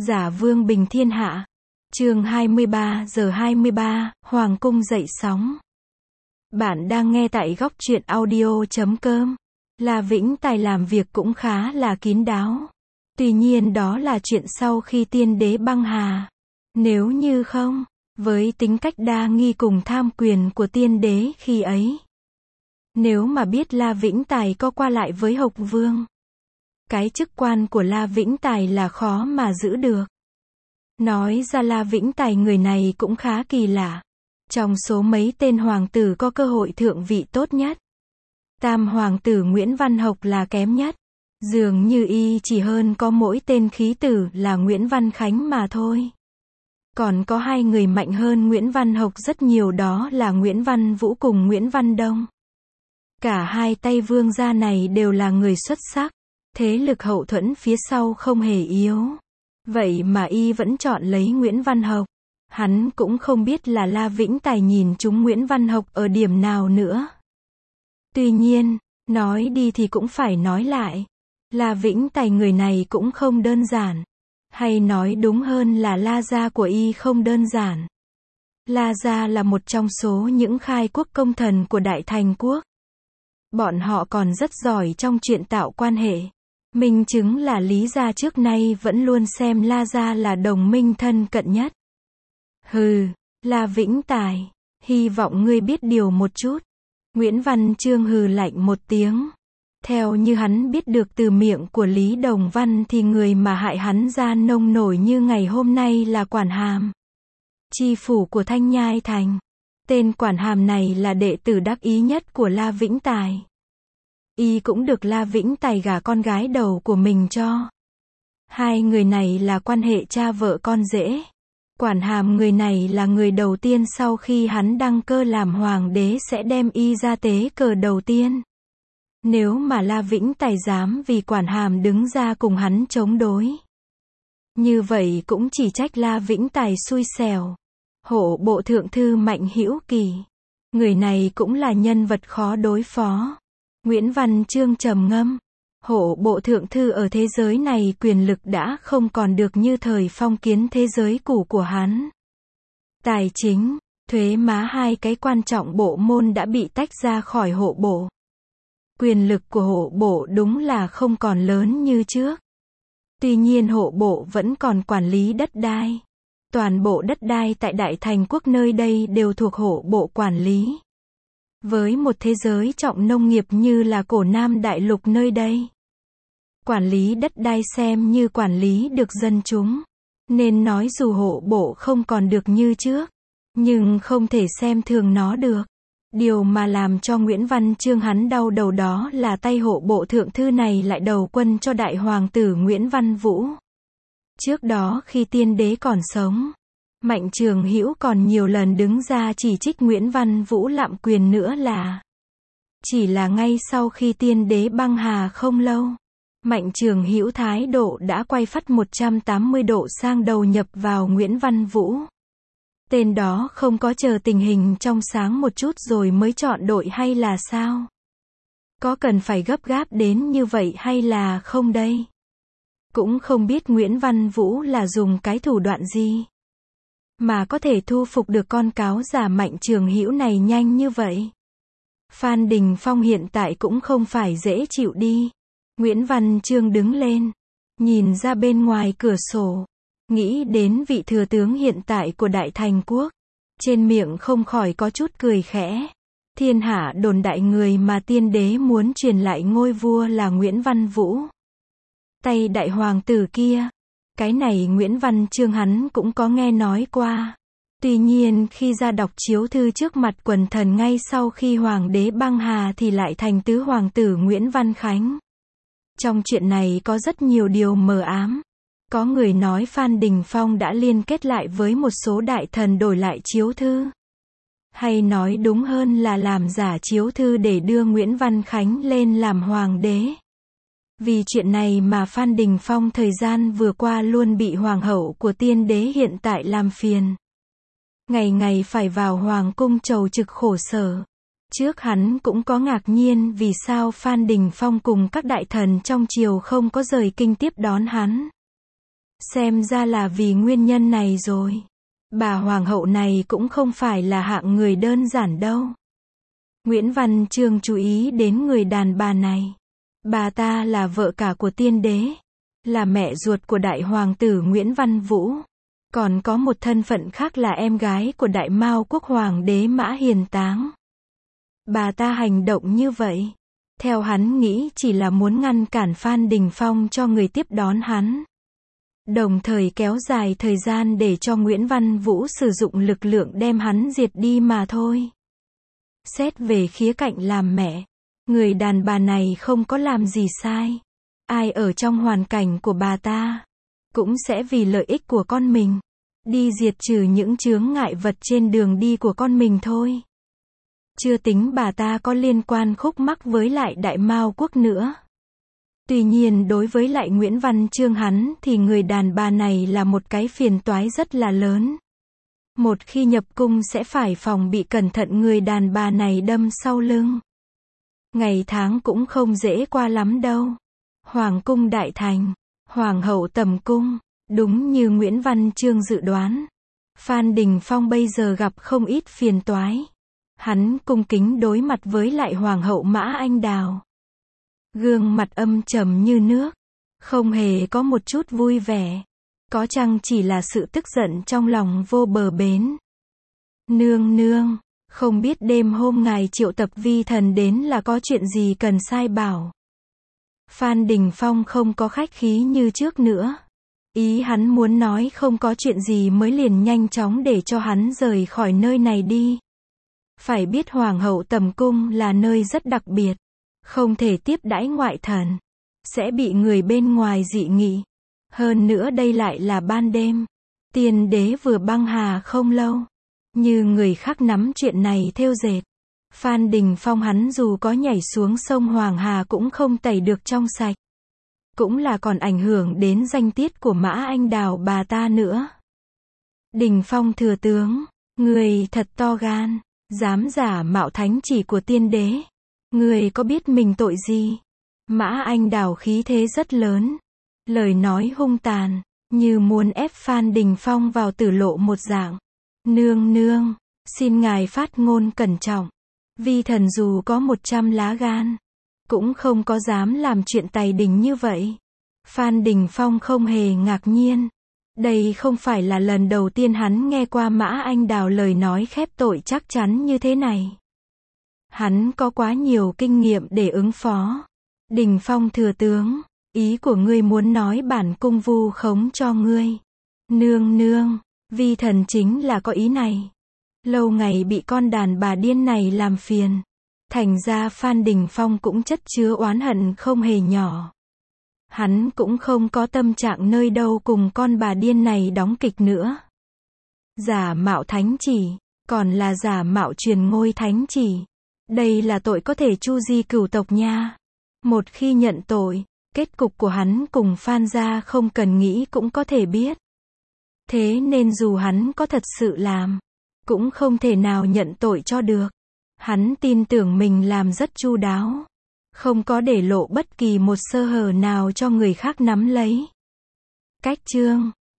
Giả vương bình thiên hạ. Chương 23 giờ 23, Hoàng cung dậy sóng. Bạn đang nghe tại góc truyện audio.com. La Vĩnh Tài làm việc cũng khá là kín đáo. Tuy nhiên đó là chuyện sau khi tiên đế băng hà. Nếu như không, với tính cách đa nghi cùng tham quyền của tiên đế khi ấy, nếu mà biết La Vĩnh Tài có qua lại với Hộc Vương, cái chức quan của La Vĩnh Tài là khó mà giữ được. Nói ra La Vĩnh Tài người này cũng khá kỳ lạ. Trong số mấy tên hoàng tử có cơ hội thượng vị tốt nhất, tam hoàng tử Nguyễn Văn Hộc là kém nhất. Dường như y chỉ hơn có mỗi tên khí tử là Nguyễn Văn Khánh mà thôi. Còn có hai người mạnh hơn Nguyễn Văn Hộc rất nhiều, đó là Nguyễn Văn Vũ cùng Nguyễn Văn Đông. Cả hai tay vương gia này đều là người xuất sắc, thế lực hậu thuẫn phía sau không hề yếu. Vậy mà y vẫn chọn lấy Nguyễn Văn Hộc. Hắn cũng không biết là La Vĩnh Tài nhìn trúng Nguyễn Văn Hộc ở điểm nào nữa. Tuy nhiên, nói đi thì cũng phải nói lại. La Vĩnh Tài người này cũng không đơn giản. Hay nói đúng hơn là La gia của y không đơn giản. La gia là một trong số những khai quốc công thần của Đại Thành quốc. Bọn họ còn rất giỏi trong chuyện tạo quan hệ. Minh chứng là Lý gia trước nay vẫn luôn xem La gia là đồng minh thân cận nhất. Hừ, La Vĩnh Tài, hy vọng ngươi biết điều một chút. Nguyễn Văn Chương hừ lạnh một tiếng. Theo như hắn biết được từ miệng của Lý Đồng Văn thì người mà hại hắn ra nông nổi như ngày hôm nay là Quản Hàm, tri phủ của Thanh Nhai Thành. Tên Quản Hàm này là đệ tử đắc ý nhất của La Vĩnh Tài. Y cũng được La Vĩnh Tài gả con gái đầu của mình cho. Hai người này là quan hệ cha vợ con rể. Quản Hàm người này là người đầu tiên sau khi hắn đăng cơ làm hoàng đế sẽ đem y ra tế cờ đầu tiên. Nếu mà La Vĩnh Tài dám vì Quản Hàm đứng ra cùng hắn chống đối, như vậy cũng chỉ trách La Vĩnh Tài xui xẻo. Hộ bộ thượng thư Mạnh Hữu Kỳ, người này cũng là nhân vật khó đối phó. Nguyễn Văn Chương trầm ngâm. Hộ bộ thượng thư ở thế giới này quyền lực đã không còn được như thời phong kiến thế giới cũ của hắn. Tài chính, thuế má, hai cái quan trọng bộ môn đã bị tách ra khỏi hộ bộ. Quyền lực của hộ bộ đúng là không còn lớn như trước. Tuy nhiên hộ bộ vẫn còn quản lý đất đai. Toàn bộ đất đai tại Đại Thành quốc nơi đây đều thuộc hộ bộ quản lý. Với một thế giới trọng nông nghiệp như là cổ Nam Đại Lục nơi đây, quản lý đất đai xem như quản lý được dân chúng. Nên nói dù hộ bộ không còn được như trước, nhưng không thể xem thường nó được. Điều mà làm cho Nguyễn Văn Chương hắn đau đầu đó là tay hộ bộ thượng thư này lại đầu quân cho đại hoàng tử Nguyễn Văn Vũ. Trước đó khi tiên đế còn sống, Mạnh Trường Hữu còn nhiều lần đứng ra chỉ trích Nguyễn Văn Vũ lạm quyền nữa là. Chỉ là ngay sau khi tiên đế băng hà không lâu, Mạnh Trường Hữu thái độ đã quay phắt 180 độ sang đầu nhập vào Nguyễn Văn Vũ. Tên đó không có chờ tình hình trong sáng một chút rồi mới chọn đội hay là sao? Có cần phải gấp gáp đến như vậy hay là không đây? Cũng không biết Nguyễn Văn Vũ là dùng cái thủ đoạn gì mà có thể thu phục được con cáo giả Mạnh Trường Hữu này nhanh như vậy. Phan Đình Phong hiện tại cũng không phải dễ chịu đi. Nguyễn Văn Chương đứng lên, nhìn ra bên ngoài cửa sổ, nghĩ đến vị thừa tướng hiện tại của Đại Thành quốc. Trên miệng không khỏi có chút cười khẽ. Thiên hạ đồn đại người mà tiên đế muốn truyền lại ngôi vua là Nguyễn Văn Vũ. Tay đại hoàng tử kia. Cái này Nguyễn Văn Chương hắn cũng có nghe nói qua. Tuy nhiên khi ra đọc chiếu thư trước mặt quần thần ngay sau khi hoàng đế băng hà thì lại thành tứ hoàng tử Nguyễn Văn Khánh. Trong chuyện này có rất nhiều điều mờ ám. Có người nói Phan Đình Phong đã liên kết lại với một số đại thần đổi lại chiếu thư. Hay nói đúng hơn là làm giả chiếu thư để đưa Nguyễn Văn Khánh lên làm hoàng đế. Vì chuyện này mà Phan Đình Phong thời gian vừa qua luôn bị hoàng hậu của tiên đế hiện tại làm phiền. Ngày ngày phải vào hoàng cung chầu trực khổ sở. Trước hắn cũng có ngạc nhiên vì sao Phan Đình Phong cùng các đại thần trong triều không có rời kinh tiếp đón hắn. Xem ra là vì nguyên nhân này rồi. Bà hoàng hậu này cũng không phải là hạng người đơn giản đâu. Nguyễn Văn Chương chú ý đến người đàn bà này. Bà ta là vợ cả của tiên đế, là mẹ ruột của đại hoàng tử Nguyễn Văn Vũ, còn có một thân phận khác là em gái của đại mao quốc hoàng đế Mã Hiền Táng. Bà ta hành động như vậy, theo hắn nghĩ chỉ là muốn ngăn cản Phan Đình Phong cho người tiếp đón hắn, đồng thời kéo dài thời gian để cho Nguyễn Văn Vũ sử dụng lực lượng đem hắn diệt đi mà thôi. Xét về khía cạnh làm mẹ, người đàn bà này không có làm gì sai. Ai ở trong hoàn cảnh của bà ta, cũng sẽ vì lợi ích của con mình, đi diệt trừ những chướng ngại vật trên đường đi của con mình thôi. Chưa tính bà ta có liên quan khúc mắc với lại đại mao quốc nữa. Tuy nhiên đối với lại Nguyễn Văn Chương hắn thì người đàn bà này là một cái phiền toái rất là lớn. Một khi nhập cung sẽ phải phòng bị cẩn thận người đàn bà này đâm sau lưng. Ngày tháng cũng không dễ qua lắm đâu. Hoàng cung đại thành, hoàng hậu tầm cung, đúng như Nguyễn Văn Chương dự đoán. Phan Đình Phong bây giờ gặp không ít phiền toái. Hắn cung kính đối mặt với lại hoàng hậu Mã Anh Đào. Gương mặt âm trầm như nước, không hề có một chút vui vẻ. Có chăng chỉ là sự tức giận trong lòng vô bờ bến. Nương nương, không biết đêm hôm ngài triệu tập vi thần đến là có chuyện gì cần sai bảo. Phan Đình Phong không có khách khí như trước nữa. Ý hắn muốn nói không có chuyện gì mới liền nhanh chóng để cho hắn rời khỏi nơi này đi. Phải biết hoàng hậu tầm cung là nơi rất đặc biệt, không thể tiếp đãi ngoại thần, sẽ bị người bên ngoài dị nghị. Hơn nữa đây lại là ban đêm, tiên đế vừa băng hà không lâu, như người khác nắm chuyện này thêu dệt. Phan Đình Phong hắn dù có nhảy xuống sông Hoàng Hà cũng không tẩy được trong sạch. Cũng là còn ảnh hưởng đến danh tiết của Mã Anh Đào bà ta nữa. Đình Phong thừa tướng, người thật to gan, dám giả mạo thánh chỉ của tiên đế. Người có biết mình tội gì? Mã Anh Đào khí thế rất lớn, lời nói hung tàn, như muốn ép Phan Đình Phong vào tử lộ một dạng. Nương nương, xin ngài phát ngôn cẩn trọng. Vi thần dù có 100 lá gan, cũng không có dám làm chuyện tày đình như vậy. Phan Đình Phong không hề ngạc nhiên. Đây không phải là lần đầu tiên hắn nghe qua Mã Anh Đào lời nói khép tội chắc chắn như thế này. Hắn có quá nhiều kinh nghiệm để ứng phó. Đình Phong thừa tướng, ý của ngươi muốn nói bản cung vu khống cho ngươi. Nương nương, vi thần chính là có ý này. Lâu ngày bị con đàn bà điên này làm phiền. Thành ra Phan Đình Phong cũng chất chứa oán hận không hề nhỏ. Hắn cũng không có tâm trạng nơi đâu cùng con bà điên này đóng kịch nữa. Giả mạo thánh chỉ, còn là giả mạo truyền ngôi thánh chỉ. Đây là tội có thể chu di cửu tộc nha. Một khi nhận tội, kết cục của hắn cùng Phan gia không cần nghĩ cũng có thể biết. Thế nên dù hắn có thật sự làm, cũng không thể nào nhận tội cho được. Hắn tin tưởng mình làm rất chu đáo, không có để lộ bất kỳ một sơ hở nào cho người khác nắm lấy. Cách chương